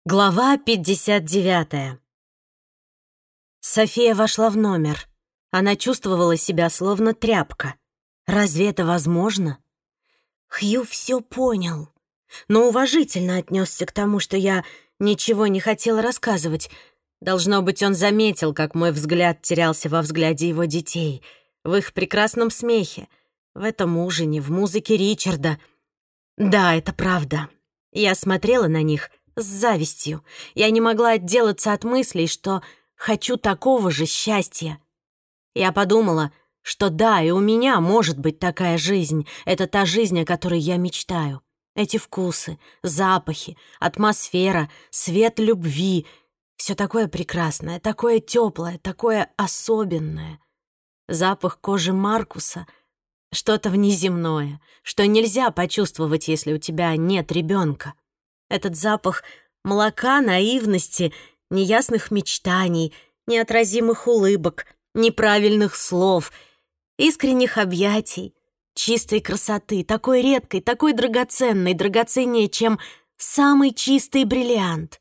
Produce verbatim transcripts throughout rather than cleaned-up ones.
Глава пятьдесят девятая. София вошла в номер. Она чувствовала себя словно тряпка. Разве это возможно? Хью все понял, но уважительно отнесся к тому, что я ничего не хотела рассказывать. Должно быть, он заметил, как мой взгляд терялся во взгляде его детей, в их прекрасном смехе, в этом ужине, в музыке Ричарда. Да, это правда. Я смотрела на них с завистью. Я не могла отделаться от мыслей, что хочу такого же счастья. Я подумала, что да, и у меня может быть такая жизнь. Это та жизнь, о которой я мечтаю. Эти вкусы, запахи, атмосфера, свет любви. Все такое прекрасное, такое теплое, такое особенное. Запах кожи Маркуса — что-то внеземное, что нельзя почувствовать, если у тебя нет ребенка. Этот запах молока, наивности, неясных мечтаний, неотразимых улыбок, неправильных слов, искренних объятий, чистой красоты, такой редкой, такой драгоценной, драгоценнее, чем самый чистый бриллиант.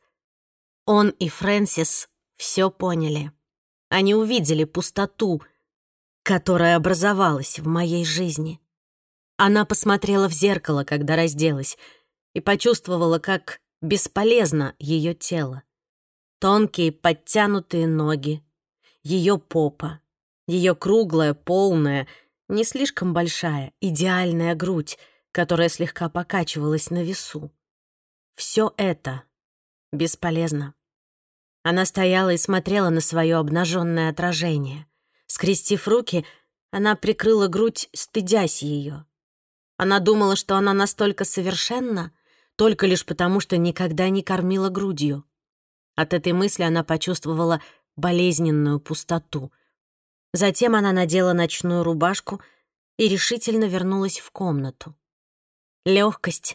Он и Фрэнсис все поняли. Они увидели пустоту, которая образовалась в моей жизни. Она посмотрела в зеркало, когда разделась, и почувствовала, как бесполезно ее тело. Тонкие подтянутые ноги, ее попа, ее круглая, полная, не слишком большая, идеальная грудь, которая слегка покачивалась на весу. Все это бесполезно. Она стояла и смотрела на свое обнаженное отражение. Скрестив руки, она прикрыла грудь, стыдясь ее. Она думала, что она настолько совершенна, только лишь потому, что никогда не кормила грудью. От этой мысли она почувствовала болезненную пустоту. Затем она надела ночную рубашку и решительно вернулась в комнату. Лёгкость.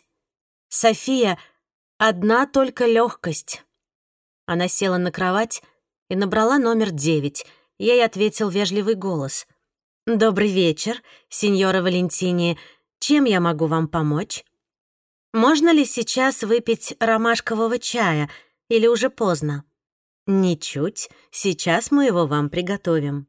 София — одна только лёгкость. Она села на кровать и набрала номер девять. Ей ответил вежливый голос. «Добрый вечер, сеньора Валентини. Чем я могу вам помочь? Можно ли сейчас выпить ромашкового чая или уже поздно?» «Ничуть. Сейчас мы его вам приготовим».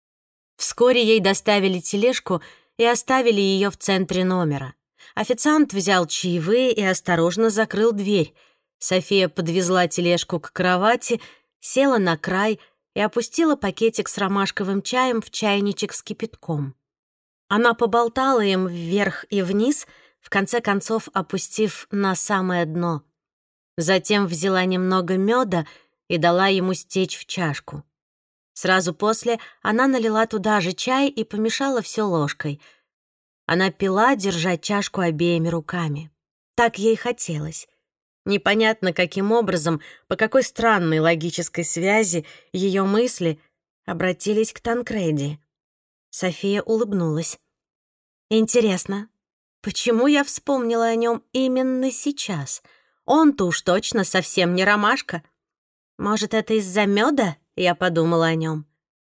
Вскоре ей доставили тележку и оставили ее в центре номера. Официант взял чаевые и осторожно закрыл дверь. София подвезла тележку к кровати, села на край и опустила пакетик с ромашковым чаем в чайничек с кипятком. Она поболтала им вверх и вниз, в конце концов опустив на самое дно. Затем взяла немного меда и дала ему стечь в чашку. Сразу после она налила туда же чай и помешала все ложкой. Она пила, держа чашку обеими руками. Так ей хотелось. Непонятно, каким образом, по какой странной логической связи ее мысли обратились к Танкреди. София улыбнулась. «Интересно, почему я вспомнила о нем именно сейчас? Он-то уж точно совсем не ромашка. Может, это из-за меда?» Я подумала о нем.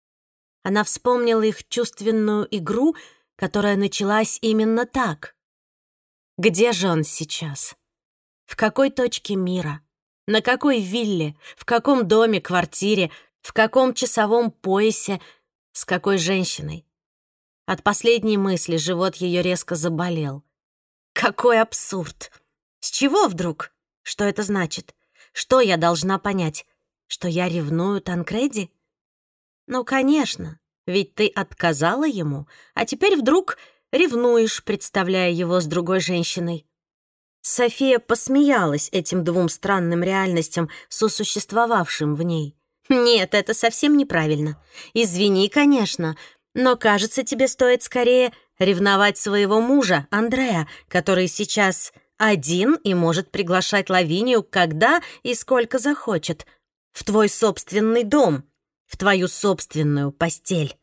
Она вспомнила их чувственную игру, которая началась именно так. Где же он сейчас? В какой точке мира? На какой вилле? В каком доме, квартире? В каком часовом поясе? С какой женщиной? От последней мысли живот ее резко заболел. Какой абсурд! С чего вдруг? Что это значит? Что я должна понять? Что я ревную Танкреди? Ну, конечно, ведь ты отказала ему, а теперь вдруг ревнуешь, представляя его с другой женщиной. София посмеялась этим двум странным реальностям, сосуществовавшим в ней. Нет, это совсем неправильно. Извини, конечно, но, кажется, тебе стоит скорее ревновать своего мужа, Андреа, который сейчас один и может приглашать Лавинию когда и сколько захочет. В твой собственный дом, в твою собственную постель.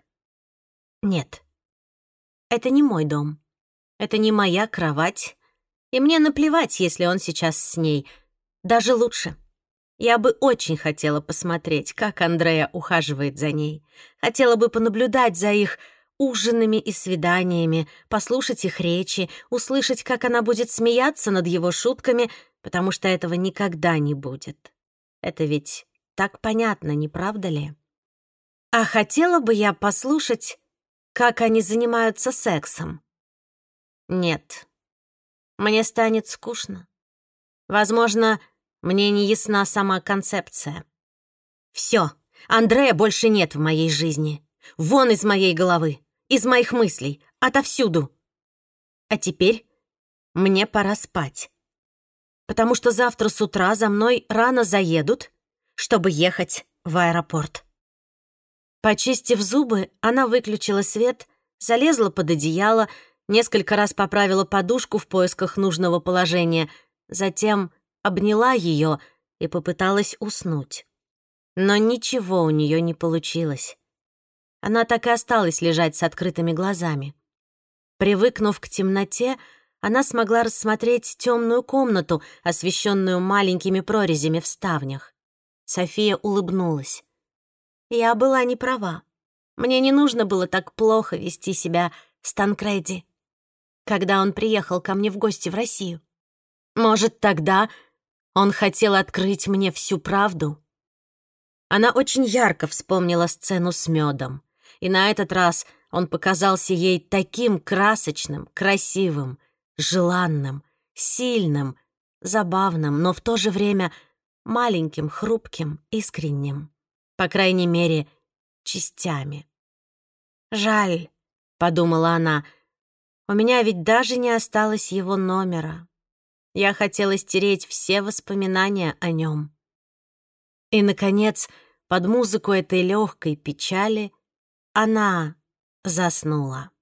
Нет, это не мой дом, это не моя кровать, и мне наплевать, если он сейчас с ней. Даже лучше. Я бы очень хотела посмотреть, как Андреа ухаживает за ней. Хотела бы понаблюдать за их ужинами и свиданиями, послушать их речи, услышать, как она будет смеяться над его шутками, потому что этого никогда не будет. Это ведь так понятно, не правда ли? А хотела бы я послушать, как они занимаются сексом? Нет. Мне станет скучно. Возможно, мне не ясна сама концепция. Всё, Андрея больше нет в моей жизни. Вон из моей головы, из моих мыслей, отовсюду. А теперь мне пора спать, потому что завтра с утра за мной рано заедут, чтобы ехать в аэропорт. Почистив зубы, она выключила свет, залезла под одеяло, несколько раз поправила подушку в поисках нужного положения, затем обняла ее и попыталась уснуть. Но ничего у нее не получилось. Она так и осталась лежать с открытыми глазами. Привыкнув к темноте, она смогла рассмотреть темную комнату, освещенную маленькими прорезями в ставнях. София улыбнулась. Я была не права. Мне не нужно было так плохо вести себя с Танкреди, когда он приехал ко мне в гости в Россию. Может, тогда он хотел открыть мне всю правду? Она очень ярко вспомнила сцену с медом, и на этот раз он показался ей таким красочным, красивым, желанным, сильным, забавным, но в то же время маленьким, хрупким, искренним. По крайней мере, частями. «Жаль», — подумала она, — «у меня ведь даже не осталось его номера. Я хотела стереть все воспоминания о нем». И, наконец, под музыку этой легкой печали она заснула.